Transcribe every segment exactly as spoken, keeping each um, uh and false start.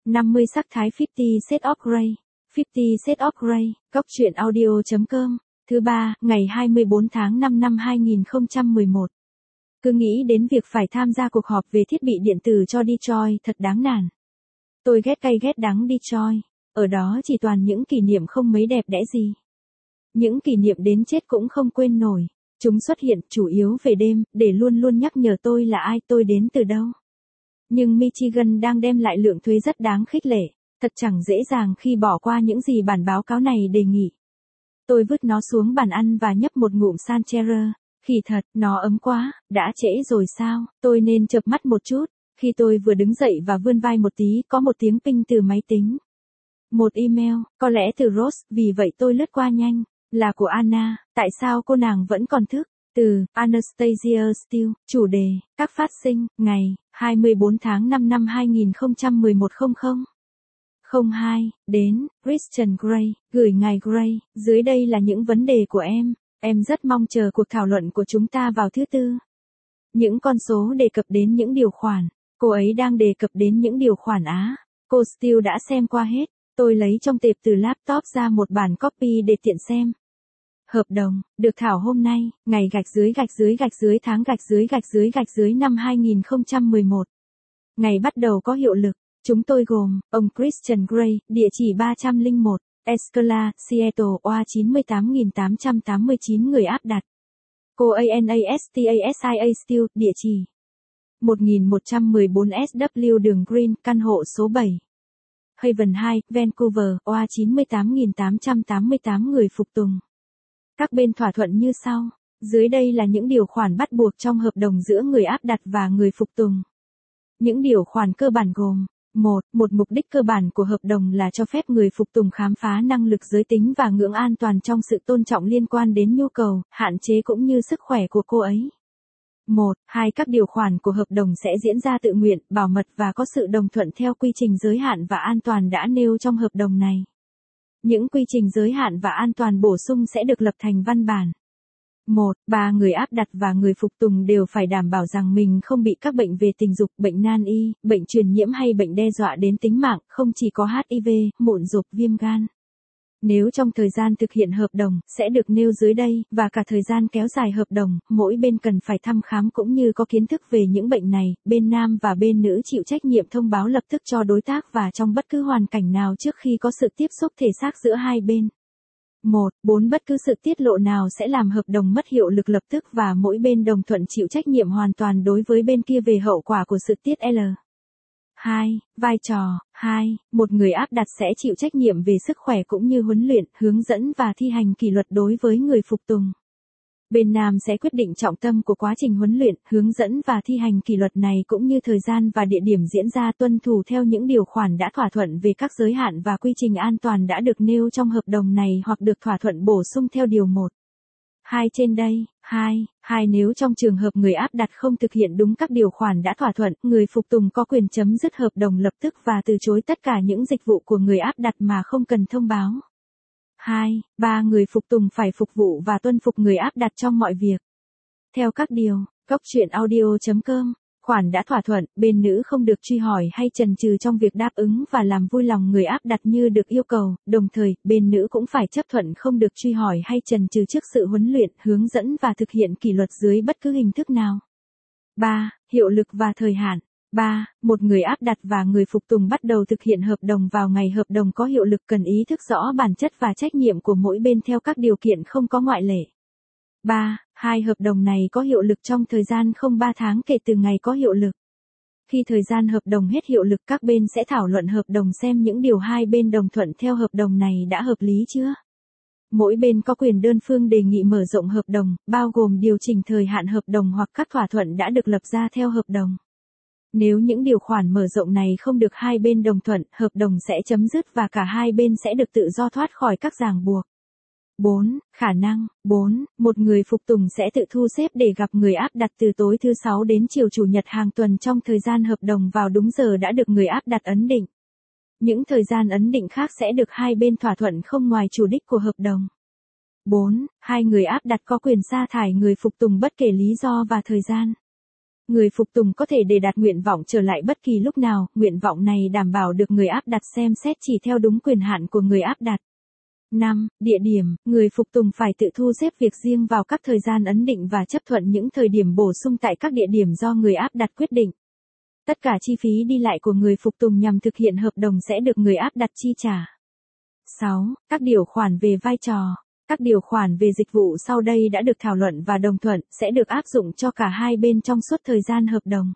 năm mươi sắc thái fifty Shades of Grey. fifty Shades of Grey, góc truyện audio.com. Thứ ba, ngày hai mươi bốn tháng năm năm hai nghìn không trăm mười một. Cứ nghĩ đến việc phải tham gia cuộc họp về thiết bị điện tử cho Detroit thật đáng nản. Tôi ghét cay ghét đắng Detroit. Ở đó chỉ toàn những kỷ niệm không mấy đẹp đẽ gì. Những kỷ niệm đến chết cũng không quên nổi. Chúng xuất hiện chủ yếu về đêm, để luôn luôn nhắc nhở tôi là ai, tôi đến từ đâu. Nhưng Michigan đang đem lại lượng thuế rất đáng khích lệ. Thật chẳng dễ dàng khi bỏ qua những gì bản báo cáo này đề nghị. Tôi vứt nó xuống bàn ăn và nhấp một ngụm Sancherre. Khỉ thật, nó ấm quá, đã trễ rồi sao, tôi nên chợp mắt một chút. Khi tôi vừa đứng dậy và vươn vai một tí, có một tiếng ping từ máy tính. Một email, có lẽ từ Ross, vì vậy tôi lướt qua nhanh. Là của Anna, tại sao cô nàng vẫn còn thức? Từ Anastasia Steele, chủ đề, các phát sinh, ngày hai mươi bốn tháng năm năm hai nghìn không trăm mười một không không không hai, đến, Christian Grey, gửi ngài Grey, dưới đây là những vấn đề của em, em rất mong chờ cuộc thảo luận của chúng ta vào thứ tư. Những con số đề cập đến những điều khoản, cô ấy đang đề cập đến những điều khoản Á, cô Steele đã xem qua hết, tôi lấy trong tệp từ laptop ra một bản copy để tiện xem. Hợp đồng, được thảo hôm nay, ngày gạch dưới gạch dưới gạch dưới tháng gạch dưới gạch dưới gạch dưới năm hai nghìn không trăm mười một. Ngày bắt đầu có hiệu lực, chúng tôi gồm, ông Christian Grey, địa chỉ ba trăm lẻ một, Escala, Seattle, oa chín mươi tám nghìn tám trăm tám mươi chín người áp đặt. Cô Anastasia Steele, địa chỉ một nghìn một trăm mười bốn S W đường Green, căn hộ số bảy. Haven hai, Vancouver, oa chín mươi tám nghìn tám trăm tám mươi tám người phục tùng. Các bên thỏa thuận như sau. Dưới đây là những điều khoản bắt buộc trong hợp đồng giữa người áp đặt và người phục tùng. Những điều khoản cơ bản gồm: một. Một mục đích cơ bản của hợp đồng là cho phép người phục tùng khám phá năng lực giới tính và ngưỡng an toàn trong sự tôn trọng liên quan đến nhu cầu, hạn chế cũng như sức khỏe của cô ấy. một. Hai. Các điều khoản của hợp đồng sẽ diễn ra tự nguyện, bảo mật và có sự đồng thuận theo quy trình giới hạn và an toàn đã nêu trong hợp đồng này. Những quy trình giới hạn và an toàn bổ sung sẽ được lập thành văn bản. một. Ba. Người áp đặt và người phục tùng đều phải đảm bảo rằng mình không bị các bệnh về tình dục, bệnh nan y, bệnh truyền nhiễm hay bệnh đe dọa đến tính mạng, không chỉ có H I V, mụn rộp, viêm gan. Nếu trong thời gian thực hiện hợp đồng, sẽ được nêu dưới đây, và cả thời gian kéo dài hợp đồng, mỗi bên cần phải thăm khám cũng như có kiến thức về những bệnh này, bên nam và bên nữ chịu trách nhiệm thông báo lập tức cho đối tác và trong bất cứ hoàn cảnh nào trước khi có sự tiếp xúc thể xác giữa hai bên. một. bốn. Bất cứ sự tiết lộ nào sẽ làm hợp đồng mất hiệu lực lập tức và mỗi bên đồng thuận chịu trách nhiệm hoàn toàn đối với bên kia về hậu quả của sự tiết L. hai. Vai trò. hai. Một người áp đặt sẽ chịu trách nhiệm về sức khỏe cũng như huấn luyện, hướng dẫn và thi hành kỷ luật đối với người phục tùng. Bên nam sẽ quyết định trọng tâm của quá trình huấn luyện, hướng dẫn và thi hành kỷ luật này cũng như thời gian và địa điểm diễn ra tuân thủ theo những điều khoản đã thỏa thuận về các giới hạn và quy trình an toàn đã được nêu trong hợp đồng này hoặc được thỏa thuận bổ sung theo điều một. hai trên đây. hai. hai. Nếu trong trường hợp người áp đặt không thực hiện đúng các điều khoản đã thỏa thuận, người phục tùng có quyền chấm dứt hợp đồng lập tức và từ chối tất cả những dịch vụ của người áp đặt mà không cần thông báo. hai. ba. Người phục tùng phải phục vụ và tuân phục người áp đặt trong mọi việc. Theo các điều, góc truyện audio.com, khoản đã thỏa thuận, bên nữ không được truy hỏi hay chần chừ trong việc đáp ứng và làm vui lòng người áp đặt như được yêu cầu, đồng thời, bên nữ cũng phải chấp thuận không được truy hỏi hay chần chừ trước sự huấn luyện, hướng dẫn và thực hiện kỷ luật dưới bất cứ hình thức nào. ba. Hiệu lực và thời hạn. ba. Một người áp đặt và người phục tùng bắt đầu thực hiện hợp đồng vào ngày hợp đồng có hiệu lực cần ý thức rõ bản chất và trách nhiệm của mỗi bên theo các điều kiện không có ngoại lệ. ba. Hai hợp đồng này có hiệu lực trong thời gian không ba tháng kể từ ngày có hiệu lực. Khi thời gian hợp đồng hết hiệu lực các bên sẽ thảo luận hợp đồng xem những điều hai bên đồng thuận theo hợp đồng này đã hợp lý chưa. Mỗi bên có quyền đơn phương đề nghị mở rộng hợp đồng, bao gồm điều chỉnh thời hạn hợp đồng hoặc các thỏa thuận đã được lập ra theo hợp đồng. Nếu những điều khoản mở rộng này không được hai bên đồng thuận, hợp đồng sẽ chấm dứt và cả hai bên sẽ được tự do thoát khỏi các ràng buộc. bốn. Khả năng. bốn. Một người phục tùng sẽ tự thu xếp để gặp người áp đặt từ tối thứ sáu đến chiều chủ nhật hàng tuần trong thời gian hợp đồng vào đúng giờ đã được người áp đặt ấn định. Những thời gian ấn định khác sẽ được hai bên thỏa thuận không ngoài chủ đích của hợp đồng. bốn. Hai người áp đặt có quyền sa thải người phục tùng bất kể lý do và thời gian. Người phục tùng có thể đề đạt nguyện vọng trở lại bất kỳ lúc nào, nguyện vọng này đảm bảo được người áp đặt xem xét chỉ theo đúng quyền hạn của người áp đặt. năm. Địa điểm, người phục tùng phải tự thu xếp việc riêng vào các thời gian ấn định và chấp thuận những thời điểm bổ sung tại các địa điểm do người áp đặt quyết định. Tất cả chi phí đi lại của người phục tùng nhằm thực hiện hợp đồng sẽ được người áp đặt chi trả. sáu. Các điều khoản về vai trò. Các điều khoản về dịch vụ sau đây đã được thảo luận và đồng thuận, sẽ được áp dụng cho cả hai bên trong suốt thời gian hợp đồng.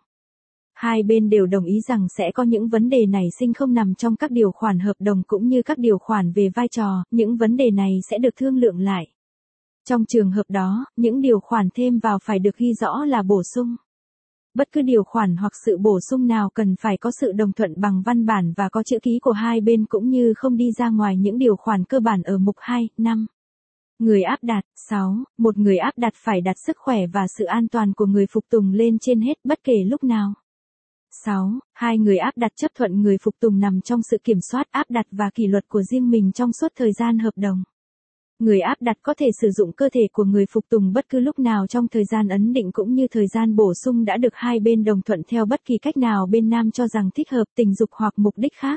Hai bên đều đồng ý rằng sẽ có những vấn đề nảy sinh không nằm trong các điều khoản hợp đồng cũng như các điều khoản về vai trò, những vấn đề này sẽ được thương lượng lại. Trong trường hợp đó, những điều khoản thêm vào phải được ghi rõ là bổ sung. Bất cứ điều khoản hoặc sự bổ sung nào cần phải có sự đồng thuận bằng văn bản và có chữ ký của hai bên cũng như không đi ra ngoài những điều khoản cơ bản ở mục hai, năm. Người áp đặt. sáu. Một người áp đặt phải đặt sức khỏe và sự an toàn của người phục tùng lên trên hết bất kể lúc nào. sáu. Hai người áp đặt chấp thuận người phục tùng nằm trong sự kiểm soát áp đặt và kỷ luật của riêng mình trong suốt thời gian hợp đồng. Người áp đặt có thể sử dụng cơ thể của người phục tùng bất cứ lúc nào trong thời gian ấn định cũng như thời gian bổ sung đã được hai bên đồng thuận theo bất kỳ cách nào bên nam cho rằng thích hợp tình dục hoặc mục đích khác.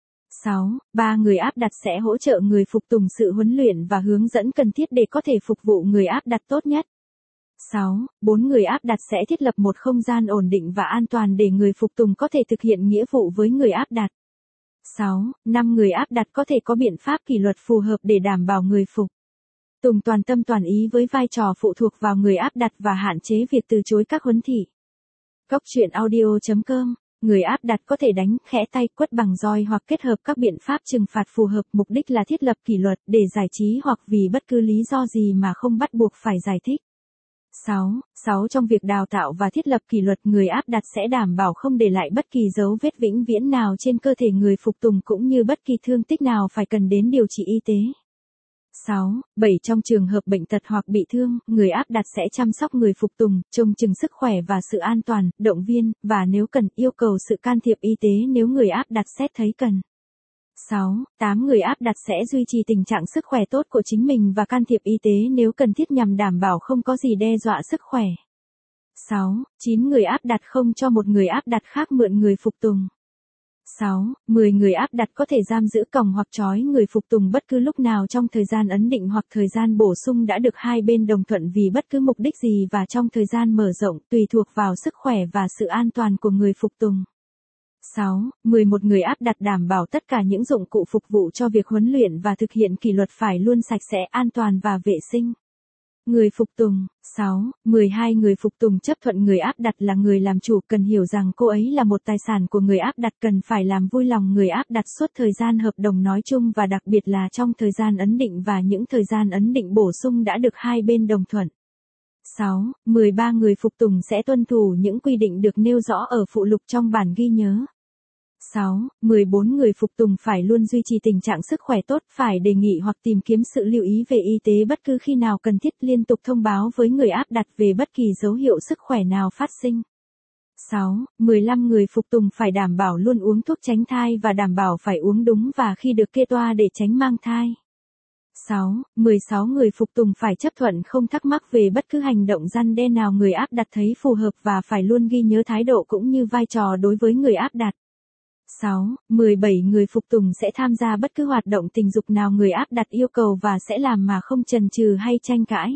sáu. Ba người áp đặt sẽ hỗ trợ người phục tùng sự huấn luyện và hướng dẫn cần thiết để có thể phục vụ người áp đặt tốt nhất. sáu. Bốn người áp đặt sẽ thiết lập một không gian ổn định và an toàn để người phục tùng có thể thực hiện nghĩa vụ với người áp đặt. sáu. Năm người áp đặt có thể có biện pháp kỷ luật phù hợp để đảm bảo người phục tùng toàn tâm toàn ý với vai trò phụ thuộc vào người áp đặt và hạn chế việc từ chối các huấn thị. Góc truyện audio chấm com. Người áp đặt có thể đánh, khẽ tay, quất bằng roi hoặc kết hợp các biện pháp trừng phạt phù hợp, mục đích là thiết lập kỷ luật để giải trí hoặc vì bất cứ lý do gì mà không bắt buộc phải giải thích. sáu. sáu. Trong việc đào tạo và thiết lập kỷ luật, người áp đặt sẽ đảm bảo không để lại bất kỳ dấu vết vĩnh viễn nào trên cơ thể người phục tùng cũng như bất kỳ thương tích nào phải cần đến điều trị y tế. sáu. bảy. Trong trường hợp bệnh tật hoặc bị thương, người áp đặt sẽ chăm sóc người phục tùng, trông chừng sức khỏe và sự an toàn, động viên, và nếu cần, yêu cầu sự can thiệp y tế nếu người áp đặt xét thấy cần. sáu. tám. Người áp đặt sẽ duy trì tình trạng sức khỏe tốt của chính mình và can thiệp y tế nếu cần thiết nhằm đảm bảo không có gì đe dọa sức khỏe. sáu. chín. Người áp đặt không cho một người áp đặt khác mượn người phục tùng. sáu. mười. Người áp đặt có thể giam giữ còng hoặc trói người phục tùng bất cứ lúc nào trong thời gian ấn định hoặc thời gian bổ sung đã được hai bên đồng thuận vì bất cứ mục đích gì và trong thời gian mở rộng tùy thuộc vào sức khỏe và sự an toàn của người phục tùng. sáu. mười một. Người áp đặt đảm bảo tất cả những dụng cụ phục vụ cho việc huấn luyện và thực hiện kỷ luật phải luôn sạch sẽ, an toàn và vệ sinh. Người phục tùng. sáu. mười hai. Người phục tùng chấp thuận người áp đặt là người làm chủ cần hiểu rằng cô ấy là một tài sản của người áp đặt cần phải làm vui lòng người áp đặt suốt thời gian hợp đồng nói chung và đặc biệt là trong thời gian ấn định và những thời gian ấn định bổ sung đã được hai bên đồng thuận. sáu. mười ba. Người phục tùng sẽ tuân thủ những quy định được nêu rõ ở phụ lục trong bản ghi nhớ. sáu. mười bốn. Người phục tùng phải luôn duy trì tình trạng sức khỏe tốt, phải đề nghị hoặc tìm kiếm sự lưu ý về y tế bất cứ khi nào cần thiết, liên tục thông báo với người áp đặt về bất kỳ dấu hiệu sức khỏe nào phát sinh. sáu. mười lăm. Người phục tùng phải đảm bảo luôn uống thuốc tránh thai và đảm bảo phải uống đúng và khi được kê toa để tránh mang thai. sáu. mười sáu. Người phục tùng phải chấp thuận không thắc mắc về bất cứ hành động răn đe nào người áp đặt thấy phù hợp và phải luôn ghi nhớ thái độ cũng như vai trò đối với người áp đặt. sáu. mười bảy. Người phục tùng sẽ tham gia bất cứ hoạt động tình dục nào người áp đặt yêu cầu và sẽ làm mà không chần chừ hay tranh cãi.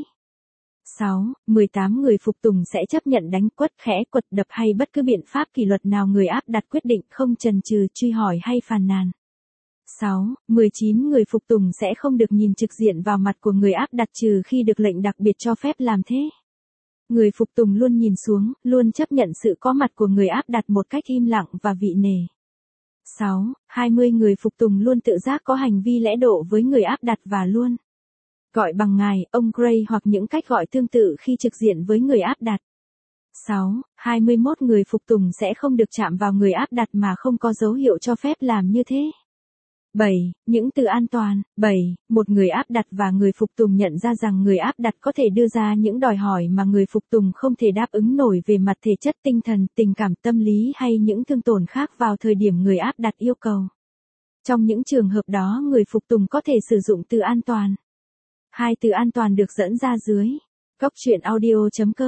sáu. mười tám. Người phục tùng sẽ chấp nhận đánh, quất, khẽ, quật, đập hay bất cứ biện pháp kỷ luật nào người áp đặt quyết định, không chần chừ, truy hỏi hay phàn nàn. sáu. mười chín. Người phục tùng sẽ không được nhìn trực diện vào mặt của người áp đặt trừ khi được lệnh đặc biệt cho phép làm thế. Người phục tùng luôn nhìn xuống, luôn chấp nhận sự có mặt của người áp đặt một cách im lặng và vị nể. sáu. hai mươi. Người phục tùng luôn tự giác có hành vi lễ độ với người áp đặt và luôn gọi bằng ngài, ông Gray hoặc những cách gọi tương tự khi trực diện với người áp đặt. sáu. hai mươi mốt. Người phục tùng sẽ không được chạm vào người áp đặt mà không có dấu hiệu cho phép làm như thế. bảy. Những từ an toàn. bảy. Một người áp đặt và người phục tùng nhận ra rằng người áp đặt có thể đưa ra những đòi hỏi mà người phục tùng không thể đáp ứng nổi về mặt thể chất, tinh thần, tình cảm, tâm lý hay những thương tổn khác vào thời điểm người áp đặt yêu cầu. Trong những trường hợp đó, người phục tùng có thể sử dụng từ an toàn. Hai từ an toàn được dẫn ra dưới. Góc truyện audio chấm com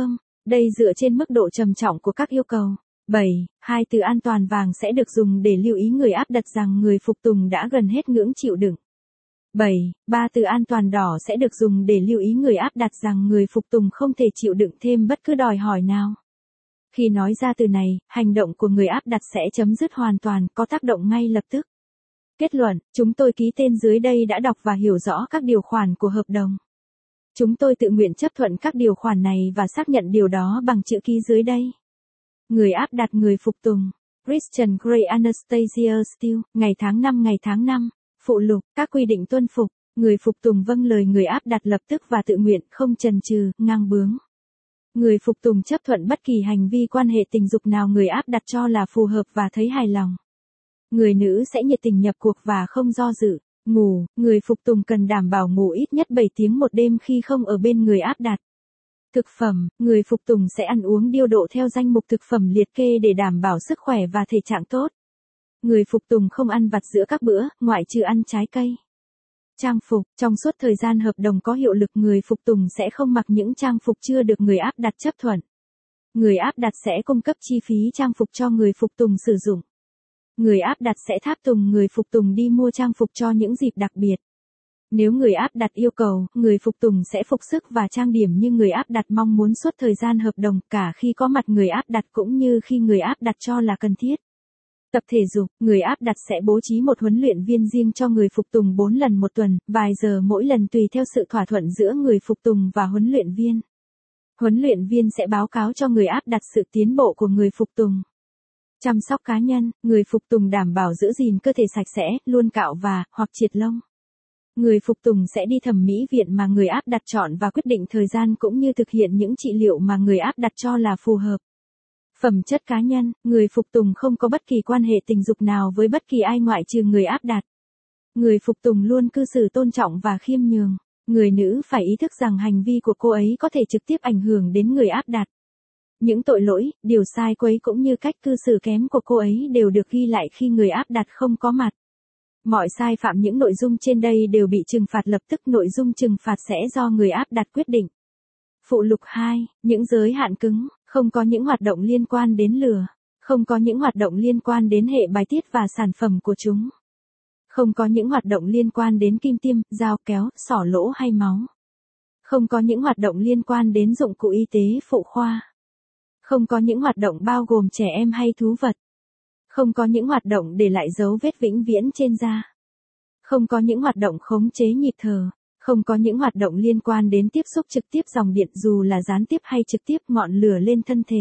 Đây dựa trên mức độ trầm trọng của các yêu cầu. bảy. Hai từ an toàn vàng sẽ được dùng để lưu ý người áp đặt rằng người phục tùng đã gần hết ngưỡng chịu đựng. bảy. Ba từ an toàn đỏ sẽ được dùng để lưu ý người áp đặt rằng người phục tùng không thể chịu đựng thêm bất cứ đòi hỏi nào. Khi nói ra từ này, hành động của người áp đặt sẽ chấm dứt hoàn toàn, có tác động ngay lập tức. Kết luận, chúng tôi ký tên dưới đây đã đọc và hiểu rõ các điều khoản của hợp đồng. Chúng tôi tự nguyện chấp thuận các điều khoản này và xác nhận điều đó bằng chữ ký dưới đây. Người áp đặt người phục tùng. Christian Grey Anastasia Steele, ngày tháng năm ngày tháng năm. Phụ lục, các quy định tuân phục. Người phục tùng vâng lời người áp đặt lập tức và tự nguyện, không chần chừ, ngang bướng. Người phục tùng chấp thuận bất kỳ hành vi quan hệ tình dục nào người áp đặt cho là phù hợp và thấy hài lòng. Người nữ sẽ nhiệt tình nhập cuộc và không do dự. Ngủ, người phục tùng cần đảm bảo ngủ ít nhất bảy tiếng một đêm khi không ở bên người áp đặt. Thực phẩm, người phục tùng sẽ ăn uống điều độ theo danh mục thực phẩm liệt kê để đảm bảo sức khỏe và thể trạng tốt. Người phục tùng không ăn vặt giữa các bữa, ngoại trừ ăn trái cây. Trang phục, trong suốt thời gian hợp đồng có hiệu lực người phục tùng sẽ không mặc những trang phục chưa được người áp đặt chấp thuận. Người áp đặt sẽ cung cấp chi phí trang phục cho người phục tùng sử dụng. Người áp đặt sẽ tháp tùng người phục tùng đi mua trang phục cho những dịp đặc biệt. Nếu người áp đặt yêu cầu, người phục tùng sẽ phục sức và trang điểm như người áp đặt mong muốn suốt thời gian hợp đồng, cả khi có mặt người áp đặt cũng như khi người áp đặt cho là cần thiết. Tập thể dục, người áp đặt sẽ bố trí một huấn luyện viên riêng cho người phục tùng bốn lần một tuần, vài giờ mỗi lần tùy theo sự thỏa thuận giữa người phục tùng và huấn luyện viên. Huấn luyện viên sẽ báo cáo cho người áp đặt sự tiến bộ của người phục tùng. Chăm sóc cá nhân, người phục tùng đảm bảo giữ gìn cơ thể sạch sẽ, luôn cạo và, hoặc triệt lông. Người phục tùng sẽ đi thẩm mỹ viện mà người áp đặt chọn và quyết định thời gian cũng như thực hiện những trị liệu mà người áp đặt cho là phù hợp. Phẩm chất cá nhân, người phục tùng không có bất kỳ quan hệ tình dục nào với bất kỳ ai ngoại trừ người áp đặt. Người phục tùng luôn cư xử tôn trọng và khiêm nhường. Người nữ phải ý thức rằng hành vi của cô ấy có thể trực tiếp ảnh hưởng đến người áp đặt. Những tội lỗi, điều sai quấy cũng như cách cư xử kém của cô ấy đều được ghi lại khi người áp đặt không có mặt. Mọi sai phạm những nội dung trên đây đều bị trừng phạt lập tức, nội dung trừng phạt sẽ do người áp đặt quyết định. Phụ lục hai, những giới hạn cứng, không có những hoạt động liên quan đến lửa, không có những hoạt động liên quan đến hệ bài tiết và sản phẩm của chúng. Không có những hoạt động liên quan đến kim tiêm, dao kéo, xỏ lỗ hay máu. Không có những hoạt động liên quan đến dụng cụ y tế phụ khoa. Không có những hoạt động bao gồm trẻ em hay thú vật. Không có những hoạt động để lại dấu vết vĩnh viễn trên da. Không có những hoạt động khống chế nhịp thở. Không có những hoạt động liên quan đến tiếp xúc trực tiếp dòng điện dù là gián tiếp hay trực tiếp ngọn lửa lên thân thể.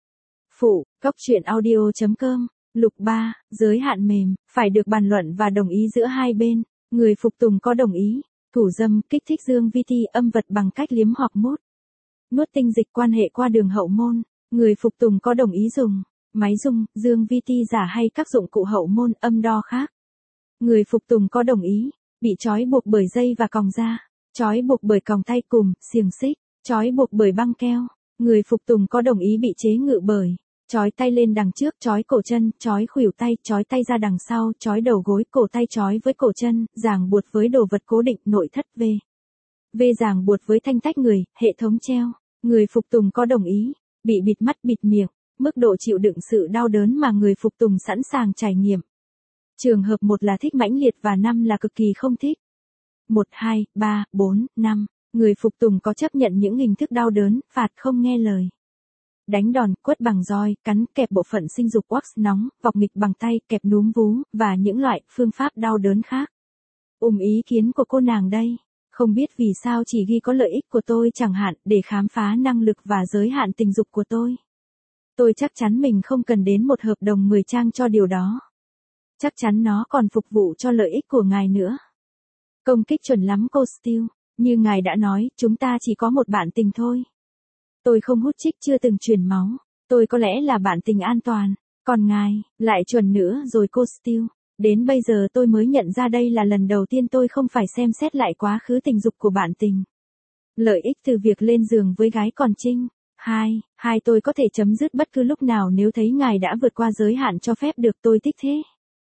Phụ, cóc truyện audio chấm com. Lục ba, giới hạn mềm, phải được bàn luận và đồng ý giữa hai bên. Người phục tùng có đồng ý. Thủ dâm, kích thích dương vi ti âm vật bằng cách liếm hoặc mút. Nuốt tinh dịch quan hệ qua đường hậu môn. Người phục tùng có đồng ý dùng máy dung, dương vi ti giả hay các dụng cụ hậu môn âm đo khác. Người phục tùng có đồng ý bị trói buộc bởi dây và còng da, trói buộc bởi còng tay cùm, xiềng xích, trói buộc bởi băng keo. Người phục tùng có đồng ý bị chế ngự bởi trói tay lên đằng trước, trói cổ chân, trói khuỷu tay, trói tay ra đằng sau, trói đầu gối, cổ tay trói với cổ chân, ràng buộc với đồ vật cố định, nội thất v. V ràng buộc với thanh tách người, hệ thống treo. Người phục tùng có đồng ý bị bịt mắt bịt miệng, mức độ chịu đựng sự đau đớn mà người phục tùng sẵn sàng trải nghiệm. Trường hợp một là thích mãnh liệt và năm là cực kỳ không thích. một, hai, ba, bốn, năm. Người phục tùng có chấp nhận những hình thức đau đớn, phạt không nghe lời. Đánh đòn, quất bằng roi, cắn, kẹp bộ phận sinh dục wax nóng, vọc nghịch bằng tay, kẹp núm vú, và những loại phương pháp đau đớn khác. Ùm ý kiến của cô nàng đây. Không biết vì sao chỉ ghi có lợi ích của tôi chẳng hạn để khám phá năng lực và giới hạn tình dục của tôi. Tôi chắc chắn mình không cần đến một hợp đồng mười trang cho điều đó. Chắc chắn nó còn phục vụ cho lợi ích của ngài nữa. Công kích chuẩn lắm cô Steele. Như ngài đã nói, chúng ta chỉ có một bạn tình thôi. Tôi không hút chích, chưa từng truyền máu. Tôi có lẽ là bạn tình an toàn. Còn ngài, lại chuẩn nữa rồi cô Steele. Đến bây giờ tôi mới nhận ra đây là lần đầu tiên tôi không phải xem xét lại quá khứ tình dục của bạn tình. Lợi ích từ việc lên giường với gái còn trinh. Hai, hai tôi có thể chấm dứt bất cứ lúc nào nếu thấy ngài đã vượt qua giới hạn cho phép được, tôi thích thế.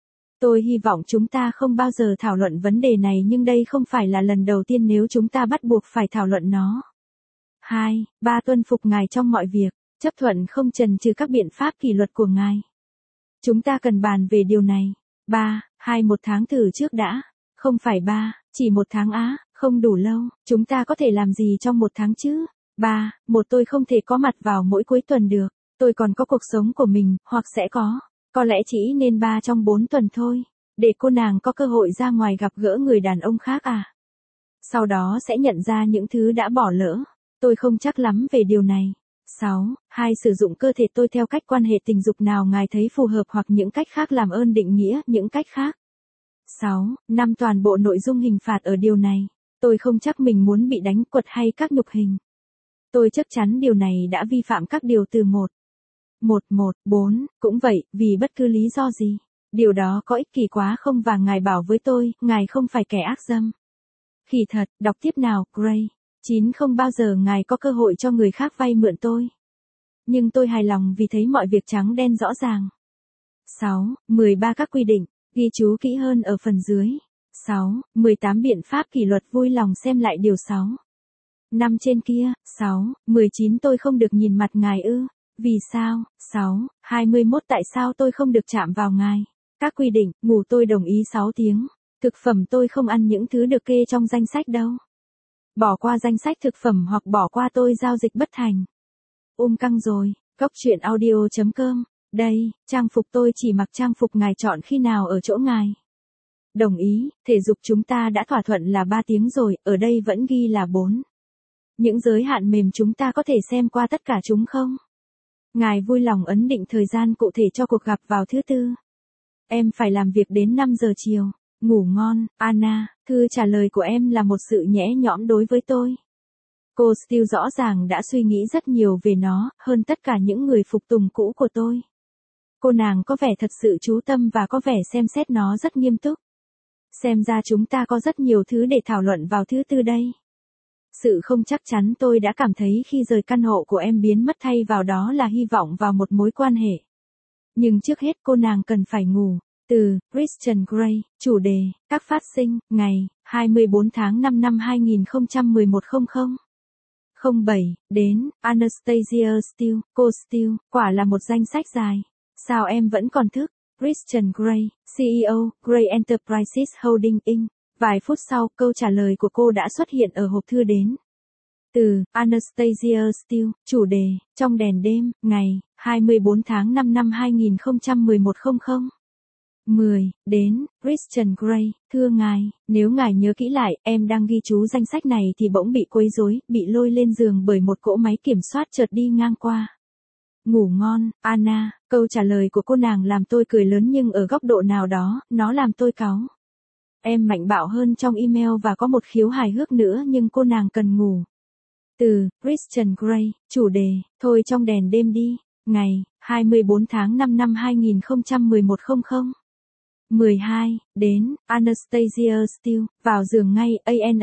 Tôi hy vọng chúng ta không bao giờ thảo luận vấn đề này nhưng đây không phải là lần đầu tiên nếu chúng ta bắt buộc phải thảo luận nó. hai, ba tuân phục ngài trong mọi việc, chấp thuận không chần chừ các biện pháp kỷ luật của ngài. Chúng ta cần bàn về điều này. ba, hai một tháng thử trước đã. Không phải ba, chỉ một tháng á, không đủ lâu, chúng ta có thể làm gì trong một tháng chứ? ba, một tôi không thể có mặt vào mỗi cuối tuần được, tôi còn có cuộc sống của mình, hoặc sẽ có, có lẽ chỉ nên ba trong bốn tuần thôi, để cô nàng có cơ hội ra ngoài gặp gỡ người đàn ông khác à. Sau đó sẽ nhận ra những thứ đã bỏ lỡ, tôi không chắc lắm về điều này. sáu. Hai sử dụng cơ thể tôi theo cách quan hệ tình dục nào ngài thấy phù hợp hoặc những cách khác làm ơn định nghĩa những cách khác. sáu. Năm toàn bộ nội dung hình phạt ở điều này. Tôi không chắc mình muốn bị đánh quật hay các nhục hình. Tôi chắc chắn điều này đã vi phạm các điều từ một. một một bốn, cũng vậy, vì bất cứ lý do gì. Điều đó có ích kỷ quá không và ngài bảo với tôi, ngài không phải kẻ ác dâm. Khỉ thật, đọc tiếp nào, Gray. chín. Không bao giờ ngài có cơ hội cho người khác vay mượn tôi. Nhưng tôi hài lòng vì thấy mọi việc trắng đen rõ ràng. sáu. mười ba Các quy định, ghi chú kỹ hơn ở phần dưới. sáu. mười tám Biện pháp kỷ luật vui lòng xem lại điều sáu. năm trên kia. sáu. mười chín Tôi không được nhìn mặt ngài ư? Vì sao? sáu. hai mươi mốt Tại sao tôi không được chạm vào ngài? Các quy định, ngủ tôi đồng ý sáu tiếng. Thực phẩm tôi không ăn những thứ được kê trong danh sách đâu. Bỏ qua danh sách thực phẩm hoặc bỏ qua tôi giao dịch bất thành. Um căng rồi, Cốc truyện audio chấm com. Đây, trang phục tôi chỉ mặc trang phục ngài chọn khi nào ở chỗ ngài. Đồng ý, thể dục chúng ta đã thỏa thuận là ba tiếng rồi, ở đây vẫn ghi là bốn. Những giới hạn mềm chúng ta có thể xem qua tất cả chúng không? Ngài vui lòng ấn định thời gian cụ thể cho cuộc gặp vào thứ tư. Em phải làm việc đến năm giờ chiều. Ngủ ngon, Anna, thư trả lời của em là một sự nhẽ nhõm đối với tôi. Cô Steele rõ ràng đã suy nghĩ rất nhiều về nó, hơn tất cả những người phục tùng cũ của tôi. Cô nàng có vẻ thật sự chú tâm và có vẻ xem xét nó rất nghiêm túc. Xem ra chúng ta có rất nhiều thứ để thảo luận vào thứ tư đây. Sự không chắc chắn tôi đã cảm thấy khi rời căn hộ của em biến mất thay vào đó là hy vọng vào một mối quan hệ. Nhưng trước hết cô nàng cần phải ngủ. Từ Christian Grey, chủ đề, các phát sinh, ngày, hai mươi bốn tháng năm năm hai nghìn không trăm mười một không không. không bảy, đến, Anastasia Steele, cô Steele, quả là một danh sách dài. Sao em vẫn còn thức? Christian Grey, xê e ô, Grey Enterprises Holding Incorporated. Vài phút sau, câu trả lời của cô đã xuất hiện ở hộp thư đến. Từ Anastasia Steele, chủ đề, trong đèn đêm, ngày, hai mươi bốn tháng năm năm hai nghìn không trăm mười một không không. mười, đến, Christian Grey, thưa ngài, nếu ngài nhớ kỹ lại, em đang ghi chú danh sách này thì bỗng bị quấy rối, bị lôi lên giường bởi một cỗ máy kiểm soát chợt đi ngang qua. Ngủ ngon, Anna, câu trả lời của cô nàng làm tôi cười lớn nhưng ở góc độ nào đó, nó làm tôi cáu. Em mạnh bạo hơn trong email và có một khiếu hài hước nữa nhưng cô nàng cần ngủ. Từ Christian Grey, chủ đề, thôi trong đèn đêm đi, ngày, hai mươi bốn tháng năm năm hai nghìn không trăm mười một không không. mười hai, đến, Anastasia Steele, vào giường ngay,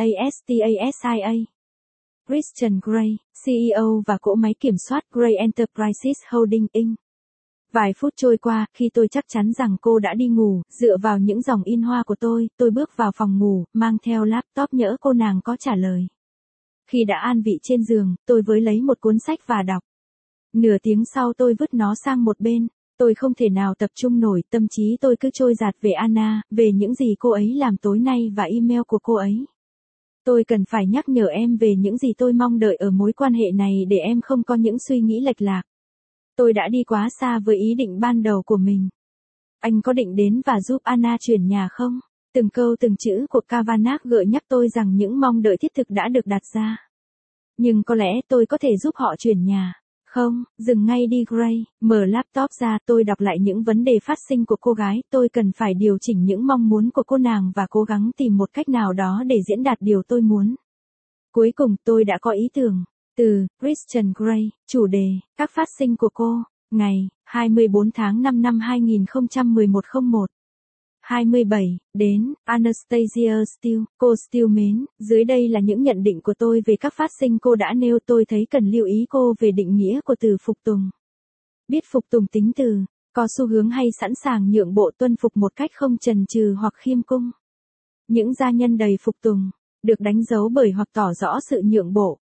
Anastasia. Christian Grey, xê e ô và cỗ máy kiểm soát Grey Enterprises Holding Incorporated. Vài phút trôi qua, khi tôi chắc chắn rằng cô đã đi ngủ, dựa vào những dòng in hoa của tôi, tôi bước vào phòng ngủ, mang theo laptop nhỡ cô nàng có trả lời. Khi đã an vị trên giường, tôi với lấy một cuốn sách và đọc. Nửa tiếng sau tôi vứt nó sang một bên. Tôi không thể nào tập trung nổi, tâm trí tôi cứ trôi dạt về Anna, về những gì cô ấy làm tối nay và email của cô ấy. Tôi cần phải nhắc nhở em về những gì tôi mong đợi ở mối quan hệ này để em không có những suy nghĩ lệch lạc. Tôi đã đi quá xa với ý định ban đầu của mình. Anh có định đến và giúp Anna chuyển nhà không? Từng câu từng chữ của Kavanagh gợi nhắc tôi rằng những mong đợi thiết thực đã được đặt ra. Nhưng có lẽ tôi có thể giúp họ chuyển nhà. Không, dừng ngay đi Gray, mở laptop ra tôi đọc lại những vấn đề phát sinh của cô gái, tôi cần phải điều chỉnh những mong muốn của cô nàng và cố gắng tìm một cách nào đó để diễn đạt điều tôi muốn. Cuối cùng tôi đã có ý tưởng. Từ Christian Grey, chủ đề, các phát sinh của cô, ngày, hai mươi bốn tháng năm năm hai nghìn không trăm mười một không một. hai mươi bảy, đến, Anastasia Steele, cô Steele mến, dưới đây là những nhận định của tôi về các phát sinh cô đã nêu. Tôi thấy cần lưu ý cô về định nghĩa của từ phục tùng. Biết phục tùng tính từ, có xu hướng hay sẵn sàng nhượng bộ tuân phục một cách không chần chừ hoặc khiêm cung. Những gia nhân đầy phục tùng, được đánh dấu bởi hoặc tỏ rõ sự nhượng bộ,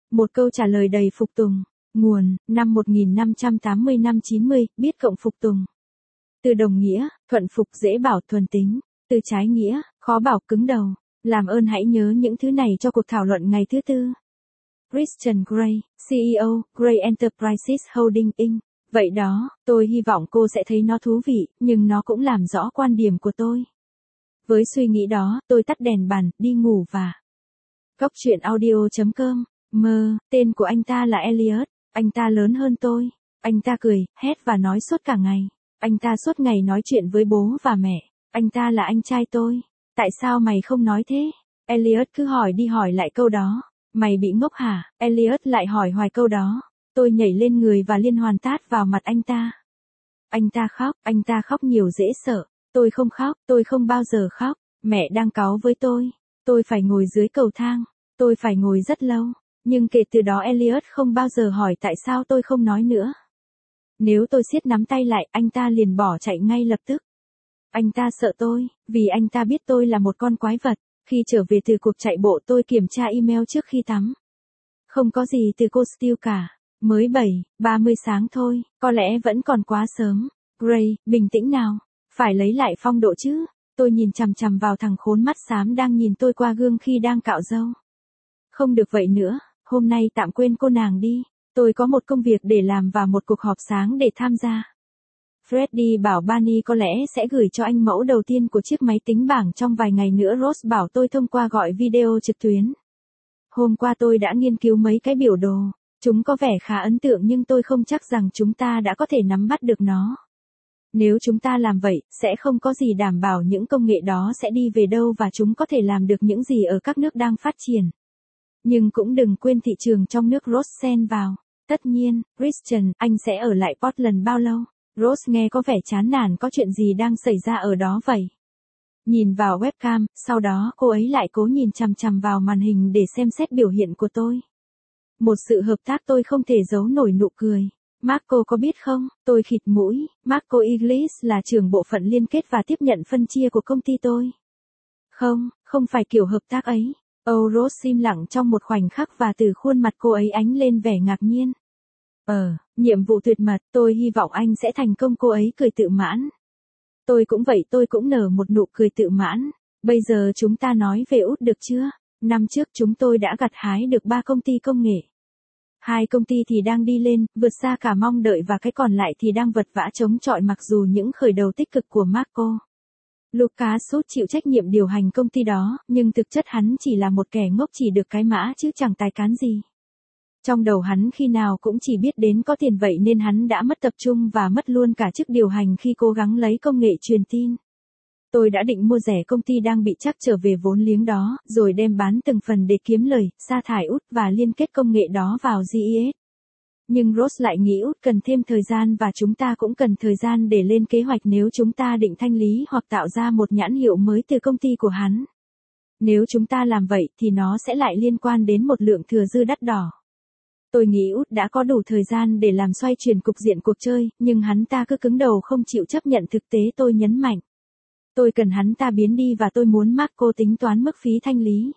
Một câu trả lời đầy phục tùng. Nguồn, năm một nghìn năm trăm tám mươi năm chín mươi, biết cộng phục tùng. Từ đồng nghĩa, thuận phục dễ bảo thuần tính. Từ trái nghĩa, khó bảo cứng đầu. Làm ơn hãy nhớ những thứ này cho cuộc thảo luận ngày thứ tư. Christian Grey, xê e ô, Grey Enterprises Holding Incorporated. Vậy đó, tôi hy vọng cô sẽ thấy nó thú vị, nhưng nó cũng làm rõ quan điểm của tôi. Với suy nghĩ đó, tôi tắt đèn bàn, đi ngủ và... Góc chuyện audio chấm com. Mơ, tên của anh ta là Elliot. Anh ta lớn hơn tôi. Anh ta cười, hét và nói suốt cả ngày. Anh ta suốt ngày nói chuyện với bố và mẹ. Anh ta là anh trai tôi. Tại sao mày không nói thế? Elliot cứ hỏi đi hỏi lại câu đó. Mày bị ngốc hả? Elliot lại hỏi hoài câu đó. Tôi nhảy lên người và liên hoàn tát vào mặt anh ta. Anh ta khóc, anh ta khóc nhiều dễ sợ. Tôi không khóc, tôi không bao giờ khóc. Mẹ đang cáu với tôi. Tôi phải ngồi dưới cầu thang. Tôi phải ngồi rất lâu. Nhưng kể từ đó Elliot không bao giờ hỏi tại sao tôi không nói nữa. Nếu tôi siết nắm tay lại, anh ta liền bỏ chạy ngay lập tức. Anh ta sợ tôi, vì anh ta biết tôi là một con quái vật. Khi trở về từ cuộc chạy bộ tôi kiểm tra email trước khi tắm. Không có gì từ cô Steele cả. Mới bảy, ba mươi sáng thôi, có lẽ vẫn còn quá sớm. Gray, bình tĩnh nào. Phải lấy lại phong độ chứ. Tôi nhìn chằm chằm vào thằng khốn mắt xám đang nhìn tôi qua gương khi đang cạo râu. Không được vậy nữa, hôm nay tạm quên cô nàng đi. Tôi có một công việc để làm và một cuộc họp sáng để tham gia. Freddy bảo Barney có lẽ sẽ gửi cho anh mẫu đầu tiên của chiếc máy tính bảng trong vài ngày nữa. Rose bảo tôi thông qua gọi video trực tuyến. Hôm qua tôi đã nghiên cứu mấy cái biểu đồ. Chúng có vẻ khá ấn tượng nhưng tôi không chắc rằng chúng ta đã có thể nắm bắt được nó. Nếu chúng ta làm vậy, sẽ không có gì đảm bảo những công nghệ đó sẽ đi về đâu và chúng có thể làm được những gì ở các nước đang phát triển. Nhưng cũng đừng quên thị trường trong nước. Rose xen vào. Tất nhiên, Christian, anh sẽ ở lại Portland bao lâu? Rose nghe có vẻ chán nản, có chuyện gì đang xảy ra ở đó vậy? Nhìn vào webcam, sau đó cô ấy lại cố nhìn chằm chằm vào màn hình để xem xét biểu hiện của tôi. Một sự hợp tác tôi không thể giấu nổi nụ cười. Marco có biết không, tôi khịt mũi. Marco Iglis là trưởng bộ phận liên kết và tiếp nhận phân chia của công ty tôi. Không, không phải kiểu hợp tác ấy. Oh, Rose im lặng trong một khoảnh khắc và từ khuôn mặt cô ấy ánh lên vẻ ngạc nhiên. Ờ, nhiệm vụ tuyệt mật, tôi hy vọng anh sẽ thành công. Cô ấy cười tự mãn. Tôi cũng vậy, tôi cũng nở một nụ cười tự mãn. Bây giờ chúng ta nói về Úc được chưa? Năm trước chúng tôi đã gặt hái được ba công ty công nghệ. Hai công ty thì đang đi lên, vượt xa cả mong đợi và cái còn lại thì đang vật vã chống chọi mặc dù những khởi đầu tích cực của Marco. Lucas Sút chịu trách nhiệm điều hành công ty đó, nhưng thực chất hắn chỉ là một kẻ ngốc chỉ được cái mã chứ chẳng tài cán gì. Trong đầu hắn khi nào cũng chỉ biết đến có tiền vậy nên hắn đã mất tập trung và mất luôn cả chức điều hành khi cố gắng lấy công nghệ truyền tin. Tôi đã định mua rẻ công ty đang bị trắc trở về vốn liếng đó, rồi đem bán từng phần để kiếm lời, sa thải Út và liên kết công nghệ đó vào giê e ét. Nhưng Rose lại nghĩ Út cần thêm thời gian và chúng ta cũng cần thời gian để lên kế hoạch nếu chúng ta định thanh lý hoặc tạo ra một nhãn hiệu mới từ công ty của hắn. Nếu chúng ta làm vậy thì nó sẽ lại liên quan đến một lượng thừa dư đắt đỏ. Tôi nghĩ Út đã có đủ thời gian để làm xoay chuyển cục diện cuộc chơi, nhưng hắn ta cứ cứng đầu không chịu chấp nhận thực tế. Tôi nhấn mạnh. Tôi cần hắn ta biến đi và tôi muốn Marco tính toán mức phí thanh lý.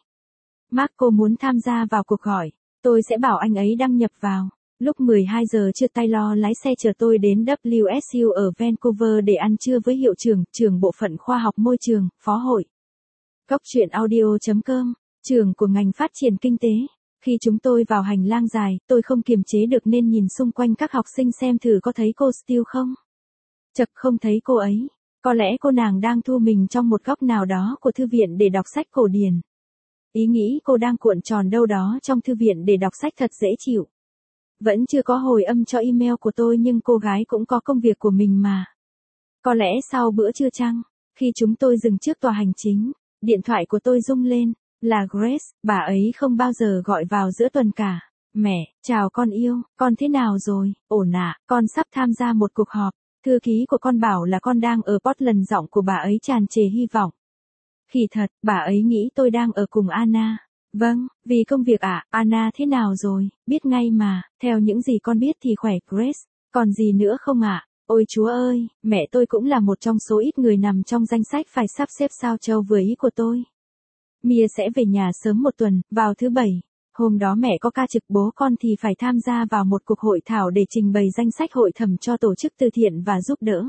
Marco muốn tham gia vào cuộc gọi. Tôi sẽ bảo anh ấy đăng nhập vào. Lúc mười hai giờ trưa Taylor lái xe chở tôi đến vê kép ét u ở Vancouver để ăn trưa với hiệu trưởng, trưởng bộ phận khoa học môi trường, phó hội. Góc chuyện audio chấm com, trưởng của ngành phát triển kinh tế. Khi chúng tôi vào hành lang dài, tôi không kiềm chế được nên nhìn xung quanh các học sinh xem thử có thấy cô Steele không. Chật, không thấy cô ấy. Có lẽ cô nàng đang thu mình trong một góc nào đó của thư viện để đọc sách cổ điển. Ý nghĩ cô đang cuộn tròn đâu đó trong thư viện để đọc sách thật dễ chịu. Vẫn chưa có hồi âm cho email của tôi nhưng cô gái cũng có công việc của mình mà. Có lẽ sau bữa trưa chăng, khi chúng tôi dừng trước tòa hành chính, điện thoại của tôi rung lên, là Grace, bà ấy không bao giờ gọi vào giữa tuần cả. Mẹ, chào con yêu, con thế nào rồi? Ổn ạ, con sắp tham gia một cuộc họp. Thư ký của con bảo là con đang ở Portland. Giọng của bà ấy tràn trề hy vọng. Khỉ thật, bà ấy nghĩ tôi đang ở cùng Anna. Vâng, vì công việc ạ. À, Anna thế nào rồi? Biết ngay mà, theo những gì con biết thì khỏe. Grace, còn gì nữa không ạ? À? Ôi chúa ơi, mẹ tôi cũng là một trong số ít người nằm trong danh sách phải sắp xếp sao châu vừa ý của tôi. Mia sẽ về nhà sớm một tuần, vào thứ bảy. Hôm đó mẹ có ca trực, bố con thì phải tham gia vào một cuộc hội thảo để trình bày danh sách hội thẩm cho tổ chức từ thiện và giúp đỡ.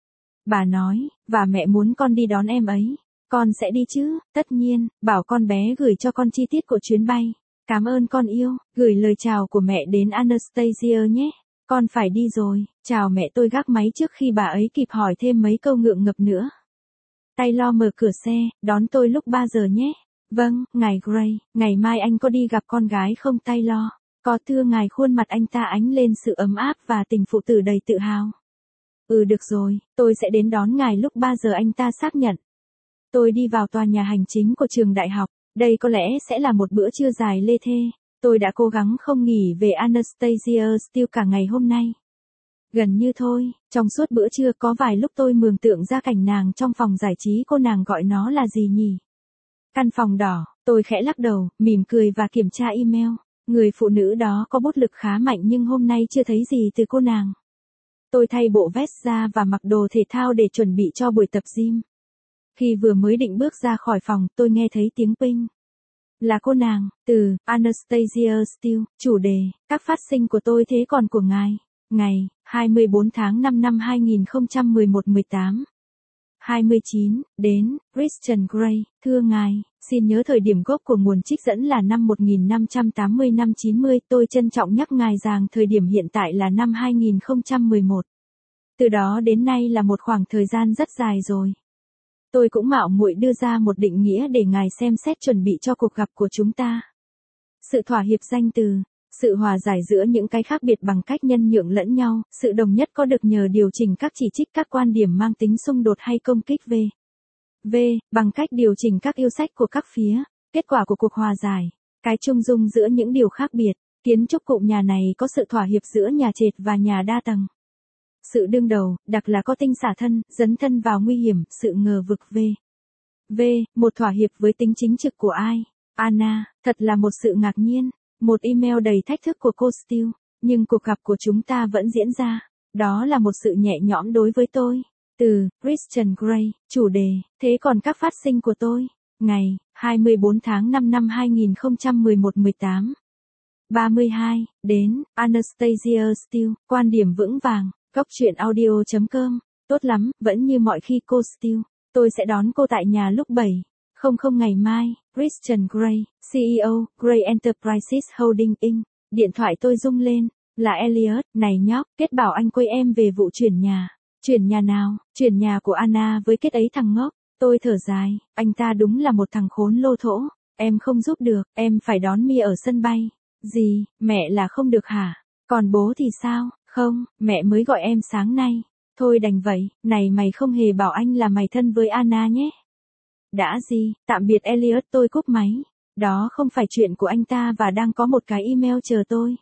Bà nói, và mẹ muốn con đi đón em ấy. Con sẽ đi chứ, tất nhiên, bảo con bé gửi cho con chi tiết của chuyến bay. Cảm ơn con yêu, gửi lời chào của mẹ đến Anastasia nhé. Con phải đi rồi, chào mẹ. Tôi gác máy trước khi bà ấy kịp hỏi thêm mấy câu ngượng ngập nữa. Taylor mở cửa xe, đón tôi lúc ba giờ nhé. Vâng, ngài Gray, ngày mai anh có đi gặp con gái không Taylor? Có thưa ngài. Khuôn mặt anh ta ánh lên sự ấm áp và tình phụ tử đầy tự hào. Ừ được rồi, tôi sẽ đến đón ngài lúc ba giờ, anh ta xác nhận. Tôi đi vào tòa nhà hành chính của trường đại học. Đây có lẽ sẽ là một bữa trưa dài lê thê. Tôi đã cố gắng không nghỉ về Anastasia Steele cả ngày hôm nay. Gần như thôi, trong suốt bữa trưa có vài lúc tôi mường tượng ra cảnh nàng trong phòng giải trí. Cô nàng gọi nó là gì nhỉ? Căn phòng đỏ. Tôi khẽ lắc đầu, mỉm cười và kiểm tra email. Người phụ nữ đó có bút lực khá mạnh nhưng hôm nay chưa thấy gì từ cô nàng. Tôi thay bộ vest ra và mặc đồ thể thao để chuẩn bị cho buổi tập gym. Khi vừa mới định bước ra khỏi phòng, tôi nghe thấy tiếng ping. Là cô nàng, từ Anastasia Steele, chủ đề, các phát sinh của tôi thế còn của ngài. Ngày, hai mươi bốn tháng năm năm hai nghìn không trăm mười một mười tám. hai mươi chín, đến, Christian Grey, thưa ngài, xin nhớ thời điểm gốc của nguồn trích dẫn là năm một nghìn năm trăm tám mươi năm chín mươi. Tôi trân trọng nhắc ngài rằng thời điểm hiện tại là năm hai nghìn không trăm mười một. Từ đó đến nay là một khoảng thời gian rất dài rồi. Tôi cũng mạo muội đưa ra một định nghĩa để ngài xem xét chuẩn bị cho cuộc gặp của chúng ta. Sự thỏa hiệp danh từ, sự hòa giải giữa những cái khác biệt bằng cách nhân nhượng lẫn nhau, sự đồng nhất có được nhờ điều chỉnh các chỉ trích, các quan điểm mang tính xung đột hay công kích v. V, bằng cách điều chỉnh các yêu sách của các phía, kết quả của cuộc hòa giải, cái trung dung giữa những điều khác biệt, kiến trúc cụm nhà này có sự thỏa hiệp giữa nhà trệt và nhà đa tầng. Sự đương đầu, đặc là có tinh xả thân, dấn thân vào nguy hiểm, sự ngờ vực v. V, một thỏa hiệp với tính chính trực của ai? Anna, thật là một sự ngạc nhiên, một email đầy thách thức của cô Steele, nhưng cuộc gặp của chúng ta vẫn diễn ra, đó là một sự nhẹ nhõm đối với tôi. Từ, Christian Grey, chủ đề, thế còn các phát sinh của tôi? Ngày, hai mươi bốn tháng năm năm hai nghìn không trăm mười một mười tám. ba mươi hai, đến, Anastasia Steele, quan điểm vững vàng. Góc truyện audio chấm com, tốt lắm, vẫn như mọi khi cô Steele. Tôi sẽ đón cô tại nhà lúc bảy giờ ngày mai. Christian Grey, xê e ô, Grey Enterprises Holding Incorporated. Điện thoại tôi rung lên. Là Elliot, này nhóc, Kết bảo anh quay em về vụ chuyển nhà. Chuyển nhà nào? Chuyển nhà của Anna với Kết ấy thằng ngốc. Tôi thở dài, anh ta đúng là một thằng khốn lô thỗ. Em không giúp được, em phải đón Mi ở sân bay. Gì, mẹ là không được hả? Còn bố thì sao? Không, mẹ mới gọi em sáng nay. Thôi đành vậy, này mày không hề bảo anh là mày thân với Anna nhé. Đã gì, tạm biệt Elliot. Tôi cúp máy. Đó không phải chuyện của anh ta và đang có một cái email chờ tôi.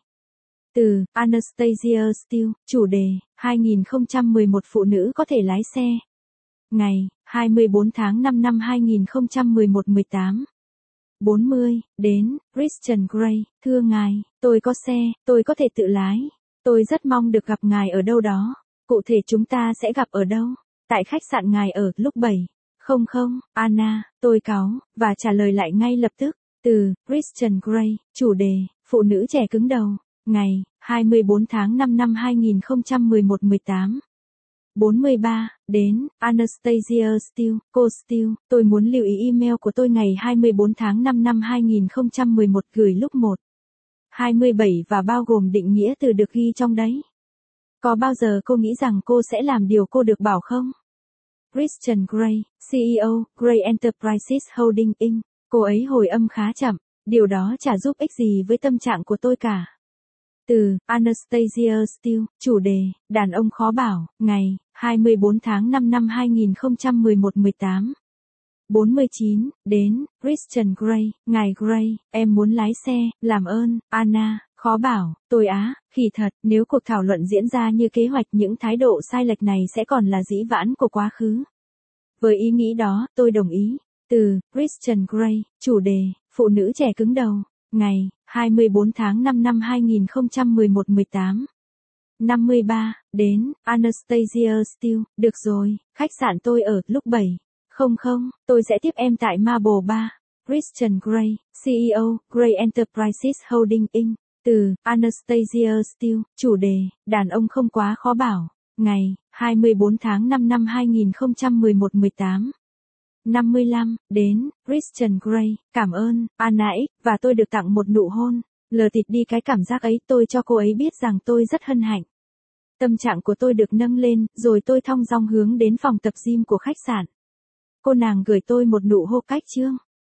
Từ, Anastasia Steele, chủ đề, hai nghìn không trăm mười một phụ nữ có thể lái xe. Ngày, hai mươi bốn tháng năm năm hai nghìn không trăm mười một mười tám. bốn mươi, đến, Christian Grey, thưa ngài, tôi có xe, tôi có thể tự lái. Tôi rất mong được gặp ngài ở đâu đó. Cụ thể chúng ta sẽ gặp ở đâu? Tại khách sạn ngài ở lúc bảy giờ. Anna, tôi cáu, và trả lời lại ngay lập tức. Từ, Christian Grey, chủ đề, phụ nữ trẻ cứng đầu. Ngày, hai mươi bốn tháng năm năm hai nghìn không trăm mười một mười tám. bốn mươi ba, đến, Anastasia Steele, cô Steele, tôi muốn lưu ý email của tôi ngày hai mươi bốn tháng năm năm hai nghìn không trăm mười một gửi lúc một giờ hai mươi bảy và bao gồm định nghĩa từ được ghi trong đấy. Có bao giờ cô nghĩ rằng cô sẽ làm điều cô được bảo không? Christian Grey, xê e ô, Grey Enterprises Holding Incorporated. Cô ấy hồi âm khá chậm, điều đó chả giúp ích gì với tâm trạng của tôi cả. Từ, Anastasia Steele, chủ đề, đàn ông khó bảo, ngày, hai mươi bốn tháng năm năm hai nghìn không trăm mười một mười tám. bốn mươi chín, đến, Christian Grey, ngài Grey, em muốn lái xe, làm ơn, Anna, khó bảo, tôi á, khỉ thật, nếu cuộc thảo luận diễn ra như kế hoạch những thái độ sai lệch này sẽ còn là dĩ vãng của quá khứ. Với ý nghĩ đó, tôi đồng ý. Từ, Christian Grey, chủ đề, phụ nữ trẻ cứng đầu, ngày, hai mươi bốn tháng năm năm hai nghìn không trăm mười một mười tám. năm mươi ba, đến, Anastasia Steele, được rồi, khách sạn tôi ở lúc bảy giờ. Tôi sẽ tiếp em tại Marble Bar. Christian Grey, xê e ô, Grey Enterprises Holding Incorporated. Từ Anastasia Steele, chủ đề, đàn ông không quá khó bảo. Ngày, hai mươi bốn tháng năm năm hai nghìn không trăm mười một mười tám. năm mươi lăm, đến, Christian Grey, cảm ơn, Anna X, và tôi được tặng một nụ hôn. Lờ tịt đi cái cảm giác ấy, tôi cho cô ấy biết rằng tôi rất hân hạnh. Tâm trạng của tôi được nâng lên, rồi tôi thong dong hướng đến phòng tập gym của khách sạn. Cô nàng gửi tôi một nụ hôn cách chương.